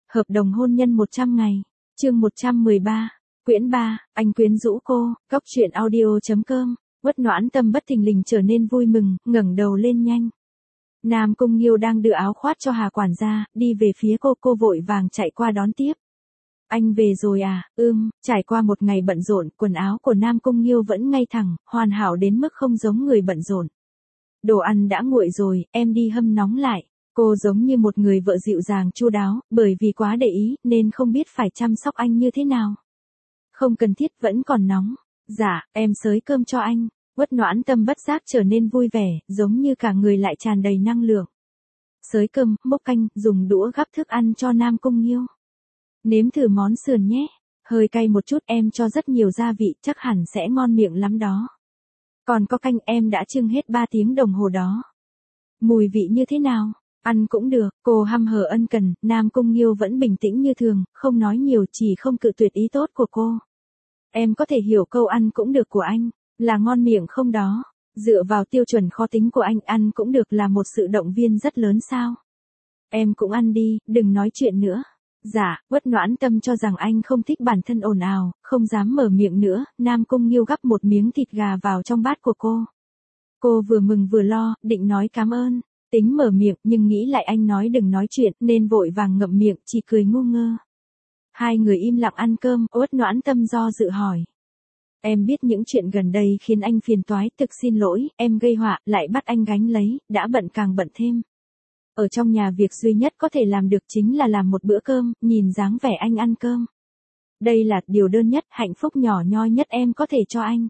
Hợp đồng hôn nhân 100 ngày. Chương 113. Quyển 3, anh quyến rũ cô. Góc truyện audio.com. Uất Noãn Tâm bất thình lình trở nên vui mừng, ngẩng đầu lên nhanh. Nam Cung Nghiêu đang đưa áo khoác cho Hà quản gia, đi về phía cô vội vàng chạy qua đón tiếp. Anh về rồi à? Trải qua một ngày bận rộn, quần áo của Nam Cung Nghiêu vẫn ngay thẳng, hoàn hảo đến mức không giống người bận rộn. Đồ ăn đã nguội rồi, em đi hâm nóng lại. Cô giống như một người vợ dịu dàng chu đáo, bởi vì quá để ý, nên không biết phải chăm sóc anh như thế nào. Không cần thiết, vẫn còn nóng. Dạ, em xới cơm cho anh. Uất Noãn Tâm bất giác trở nên vui vẻ, giống như cả người lại tràn đầy năng lượng. Xới cơm, múc canh, dùng đũa gắp thức ăn cho Nam Cung Nghiêu. Nếm thử món sườn nhé. Hơi cay một chút, em cho rất nhiều gia vị, chắc hẳn sẽ ngon miệng lắm đó. Còn có canh, em đã chưng hết 3 tiếng đồng hồ đó. Mùi vị như thế nào? Ăn cũng được. Cô hăm hở ân cần. Nam Cung Nghiêu vẫn bình tĩnh như thường, không nói nhiều, chỉ không cự tuyệt ý tốt của cô. Em có thể hiểu câu ăn cũng được của anh là ngon miệng không đó. Dựa vào tiêu chuẩn khó tính của anh, ăn cũng được là một sự động viên rất lớn sao. Em cũng ăn đi, đừng nói chuyện nữa. Dạ, Uất Noãn Tâm cho rằng anh không thích bản thân ồn ào, không dám mở miệng nữa. Nam Cung Nghiêu gắp một miếng thịt gà vào trong bát của cô. Cô vừa mừng vừa lo, định nói cảm ơn. Tính mở miệng, nhưng nghĩ lại anh nói đừng nói chuyện, nên vội vàng ngậm miệng, chỉ cười ngu ngơ. Hai người im lặng ăn cơm. Uất Noãn Tâm do dự hỏi. Em biết những chuyện gần đây khiến anh phiền toái, thực xin lỗi, em gây họa, lại bắt anh gánh lấy, đã bận càng bận thêm. Ở trong nhà việc duy nhất có thể làm được chính là làm một bữa cơm, nhìn dáng vẻ anh ăn cơm. Đây là điều đơn nhất, hạnh phúc nhỏ nhoi nhất em có thể cho anh.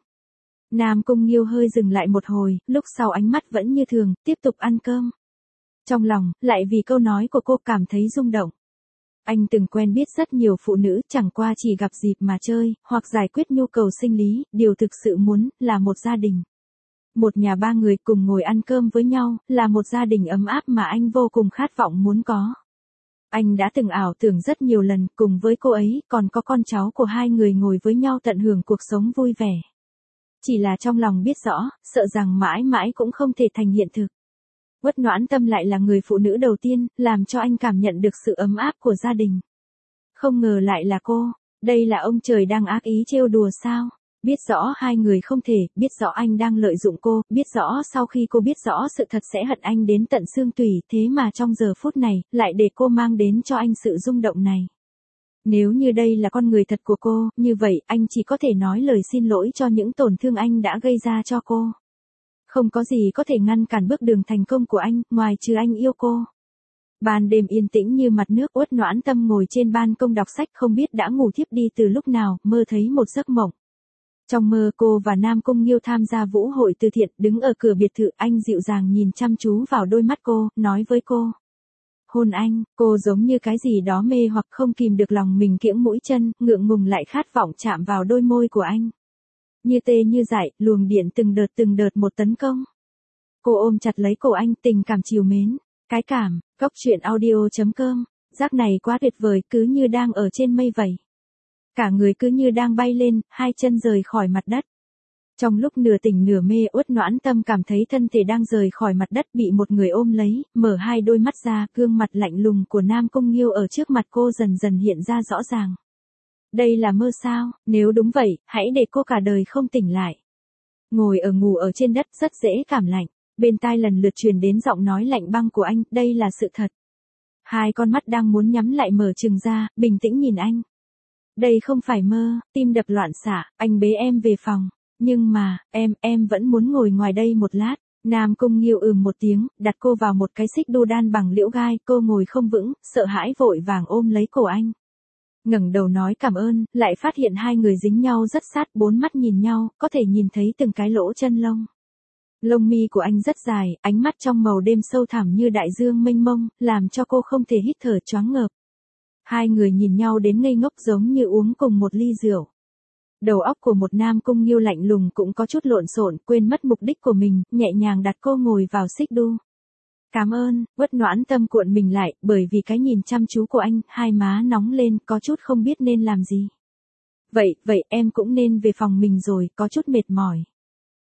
Nam Cung Nghiêu hơi dừng lại một hồi, lúc sau ánh mắt vẫn như thường, tiếp tục ăn cơm. Trong lòng, lại vì câu nói của cô cảm thấy rung động. Anh từng quen biết rất nhiều phụ nữ, chẳng qua chỉ gặp dịp mà chơi, hoặc giải quyết nhu cầu sinh lý, điều thực sự muốn, là một gia đình. Một nhà 3 người cùng ngồi ăn cơm với nhau, là một gia đình ấm áp mà anh vô cùng khát vọng muốn có. Anh đã từng ảo tưởng rất nhiều lần, cùng với cô ấy, còn có con cháu của hai người ngồi với nhau tận hưởng cuộc sống vui vẻ. Chỉ là trong lòng biết rõ, sợ rằng mãi mãi cũng không thể thành hiện thực. Uất Noãn Tâm lại là người phụ nữ đầu tiên, làm cho anh cảm nhận được sự ấm áp của gia đình. Không ngờ lại là cô, đây là ông trời đang ác ý trêu đùa sao? Biết rõ hai người không thể, biết rõ anh đang lợi dụng cô, biết rõ sau khi cô biết rõ sự thật sẽ hận anh đến tận xương tủy, thế mà trong giờ phút này, lại để cô mang đến cho anh sự rung động này. Nếu như đây là con người thật của cô, như vậy anh chỉ có thể nói lời xin lỗi cho những tổn thương anh đã gây ra cho cô. Không có gì có thể ngăn cản bước đường thành công của anh, ngoài trừ anh yêu cô. Ban đêm yên tĩnh như mặt nước. Uất Noãn Tâm ngồi trên ban công đọc sách, không biết đã ngủ thiếp đi từ lúc nào, mơ thấy một giấc mộng. Trong mơ cô và Nam Cung Nghiêu tham gia vũ hội từ thiện, đứng ở cửa biệt thự, anh dịu dàng nhìn chăm chú vào đôi mắt cô, nói với cô. Hôn anh. Cô giống như cái gì đó mê hoặc không kìm được lòng mình kiễng mũi chân, ngượng ngùng lại khát vọng chạm vào đôi môi của anh. Như tê như dại, luồng điện từng đợt một tấn công. Cô ôm chặt lấy cổ anh, tình cảm trìu mến. Cái cảm. Góc truyện audio.com. Giác này quá tuyệt vời, cứ như đang ở trên mây vậy. Cả người cứ như đang bay lên, hai chân rời khỏi mặt đất. Trong lúc nửa tỉnh nửa mê, Uất Noãn Tâm cảm thấy thân thể đang rời khỏi mặt đất, bị một người ôm lấy, mở hai đôi mắt ra, gương mặt lạnh lùng của Nam Cung Nghiêu ở trước mặt cô dần dần hiện ra rõ ràng. Đây là mơ sao? Nếu đúng vậy, hãy để cô cả đời không tỉnh lại. Ngồi ngủ ở trên đất rất dễ cảm lạnh. Bên tai lần lượt truyền đến giọng nói lạnh băng của anh, đây là sự thật. Hai con mắt đang muốn nhắm lại mở trừng ra, bình tĩnh nhìn anh. Đây không phải mơ. Tim đập loạn xạ, anh bế em về phòng. Nhưng mà, em vẫn muốn ngồi ngoài đây một lát. Nam Cung Nghiêu một tiếng, đặt cô vào một cái xích đu đan bằng liễu gai, cô ngồi không vững, sợ hãi vội vàng ôm lấy cổ anh. Ngẩng đầu nói cảm ơn, lại phát hiện hai người dính nhau rất sát, bốn mắt nhìn nhau, có thể nhìn thấy từng cái lỗ chân lông. Lông mi của anh rất dài, ánh mắt trong màu đêm sâu thẳm như đại dương mênh mông, làm cho cô không thể hít thở choáng ngợp. Hai người nhìn nhau đến ngây ngốc giống như uống cùng một ly rượu. Đầu óc của một Nam Cung Nghiêu lạnh lùng cũng có chút lộn xộn, quên mất mục đích của mình, nhẹ nhàng đặt cô ngồi vào xích đu. Cảm ơn. Uất Noãn Tâm cuộn mình lại, bởi vì cái nhìn chăm chú của anh, hai má nóng lên, có chút không biết nên làm gì. Vậy em cũng nên về phòng mình rồi, có chút mệt mỏi.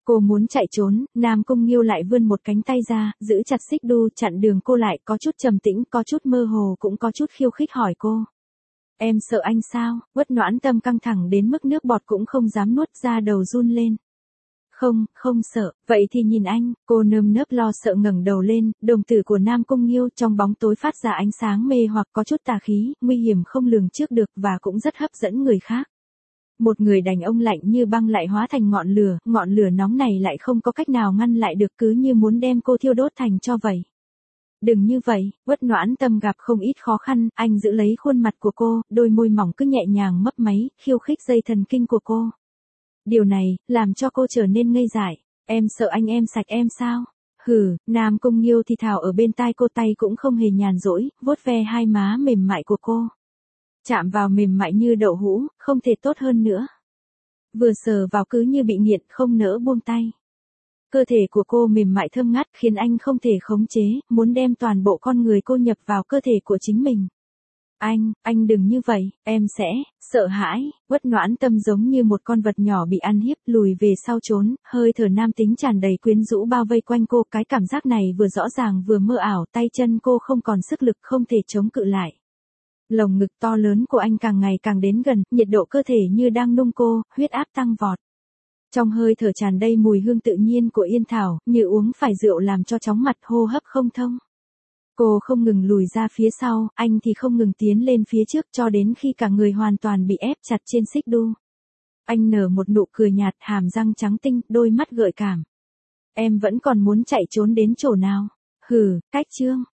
Cô muốn chạy trốn, Nam Cung Nghiêu lại vươn một cánh tay ra, giữ chặt xích đu chặn đường cô lại, có chút trầm tĩnh, có chút mơ hồ cũng có chút khiêu khích hỏi cô. Em sợ anh sao? Uất Noãn Tâm căng thẳng đến mức nước bọt cũng không dám nuốt ra, đầu run lên. Không, không sợ, vậy thì nhìn anh, cô nơm nớp lo sợ ngẩng đầu lên, đồng tử của Nam Cung Nghiêu trong bóng tối phát ra ánh sáng mê hoặc có chút tà khí, nguy hiểm không lường trước được và cũng rất hấp dẫn người khác. Một người đàn ông lạnh như băng lại hóa thành ngọn lửa nóng này lại không có cách nào ngăn lại được, cứ như muốn đem cô thiêu đốt thành tro vậy. Đừng như vậy, Uất Noãn Tâm gặp không ít khó khăn, anh giữ lấy khuôn mặt của cô, đôi môi mỏng cứ nhẹ nhàng mấp máy, khiêu khích dây thần kinh của cô. Điều này, làm cho cô trở nên ngây dại. Em sợ anh em sạch em sao? Hừ, Nam Cung Nghiêu thì thào ở bên tai cô, tay cũng không hề nhàn rỗi, vuốt ve hai má mềm mại của cô. Chạm vào mềm mại như đậu hũ, không thể tốt hơn nữa. Vừa sờ vào cứ như bị nghiện, không nỡ buông tay. Cơ thể của cô mềm mại thơm ngát khiến anh không thể khống chế, muốn đem toàn bộ con người cô nhập vào cơ thể của chính mình. Anh đừng như vậy, em sẽ, sợ hãi, Uất Noãn Tâm giống như một con vật nhỏ bị ăn hiếp, lùi về sau trốn, hơi thở nam tính tràn đầy quyến rũ bao vây quanh cô, cái cảm giác này vừa rõ ràng vừa mơ ảo, tay chân cô không còn sức lực, không thể chống cự lại. Lồng ngực to lớn của anh càng ngày càng đến gần, nhiệt độ cơ thể như đang nung cô, huyết áp tăng vọt. Trong hơi thở tràn đầy mùi hương tự nhiên của yên thảo, như uống phải rượu làm cho chóng mặt, hô hấp không thông. Cô không ngừng lùi ra phía sau, anh thì không ngừng tiến lên phía trước cho đến khi cả người hoàn toàn bị ép chặt trên xích đu. Anh nở một nụ cười nhạt, hàm răng trắng tinh, đôi mắt gợi cảm. Em vẫn còn muốn chạy trốn đến chỗ nào? Hừ, cách chương.